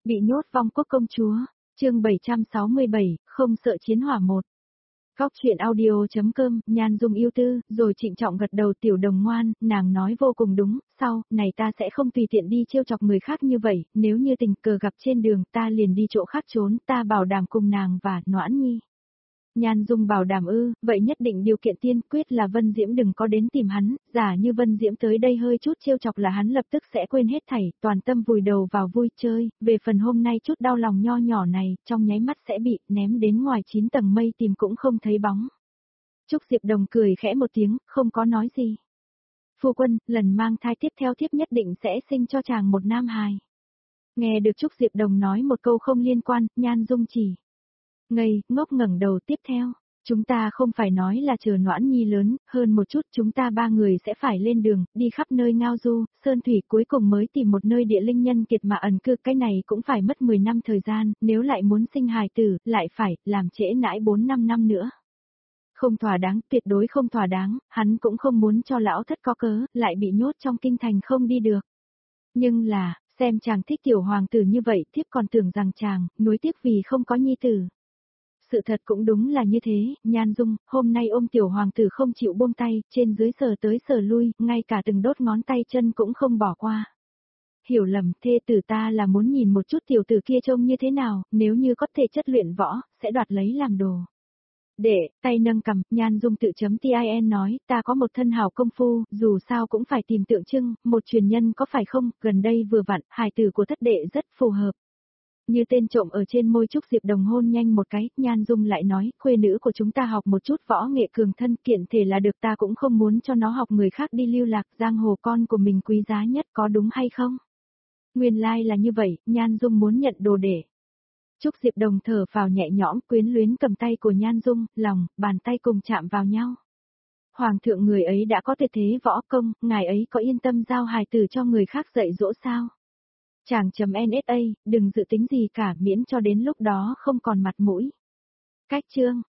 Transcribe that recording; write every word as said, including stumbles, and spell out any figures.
Bị nhốt vong quốc công chúa, chương bảy trăm sáu mươi bảy, không sợ chiến hỏa một. Góc chuyện audio.com, Nhan Dung yêu tư, rồi trịnh trọng gật đầu. Tiểu đồng ngoan, nàng nói vô cùng đúng, sau, này ta sẽ không tùy tiện đi trêu chọc người khác như vậy, nếu như tình cờ gặp trên đường ta liền đi chỗ khác trốn, ta bảo đảm cùng nàng và Noãn Nhi. Nhan Dung bảo đảm ư, vậy nhất định điều kiện tiên quyết là Vân Diễm đừng có đến tìm hắn, giả như Vân Diễm tới đây hơi chút trêu chọc là hắn lập tức sẽ quên hết thảy, toàn tâm vùi đầu vào vui chơi, về phần hôm nay chút đau lòng nho nhỏ này, trong nháy mắt sẽ bị ném đến ngoài chín tầng mây tìm cũng không thấy bóng. Trúc Diệp Đồng cười khẽ một tiếng, không có nói gì. Phu quân, lần mang thai tiếp theo thiếp nhất định sẽ sinh cho chàng một nam hài. Nghe được Trúc Diệp Đồng nói một câu không liên quan, Nhan Dung chỉ ngây, ngốc ngẩng đầu. Tiếp theo, chúng ta không phải nói là chờ Noãn Nhi lớn, hơn một chút chúng ta ba người sẽ phải lên đường, đi khắp nơi ngao du, sơn thủy cuối cùng mới tìm một nơi địa linh nhân kiệt mà ẩn cư, cái này cũng phải mất mười năm thời gian, nếu lại muốn sinh hài tử, lại phải, làm trễ nãi bốn năm năm nữa. Không thỏa đáng, tuyệt đối không thỏa đáng, hắn cũng không muốn cho lão thất có cớ, lại bị nhốt trong kinh thành không đi được. Nhưng là, xem chàng thích tiểu hoàng tử như vậy, thiếp còn tưởng rằng chàng, nuối tiếc vì không có nhi tử. Sự thật cũng đúng là như thế, Nhan Dung, hôm nay ôm tiểu hoàng tử không chịu buông tay, trên dưới sờ tới sờ lui, ngay cả từng đốt ngón tay chân cũng không bỏ qua. Hiểu lầm, thê tử ta là muốn nhìn một chút tiểu tử kia trông như thế nào, nếu như có thể chất luyện võ, sẽ đoạt lấy làm đồ. Để, tay nâng cầm, Nhan Dung tự chấm tin nói, ta có một thân hào công phu, dù sao cũng phải tìm tượng trưng, một truyền nhân có phải không, gần đây vừa vặn, hài tử của thất đệ rất phù hợp. Như tên trộm ở trên môi Trúc Diệp Đồng hôn nhanh một cái, Nhan Dung lại nói, khuê nữ của chúng ta học một chút võ nghệ cường thân kiện thể là được, ta cũng không muốn cho nó học người khác đi lưu lạc, giang hồ con của mình quý giá nhất, có đúng hay không? Nguyên lai là như vậy, Nhan Dung muốn nhận đồ để. Trúc Diệp Đồng thở phào nhẹ nhõm, quyến luyến cầm tay của Nhan Dung, lòng, bàn tay cùng chạm vào nhau. Hoàng thượng người ấy đã có tuyệt thế võ công, ngài ấy có yên tâm giao hài tử cho người khác dạy dỗ sao? Chàng chấm en ét a, đừng dự tính gì cả miễn cho đến lúc đó không còn mặt mũi. Cách chương.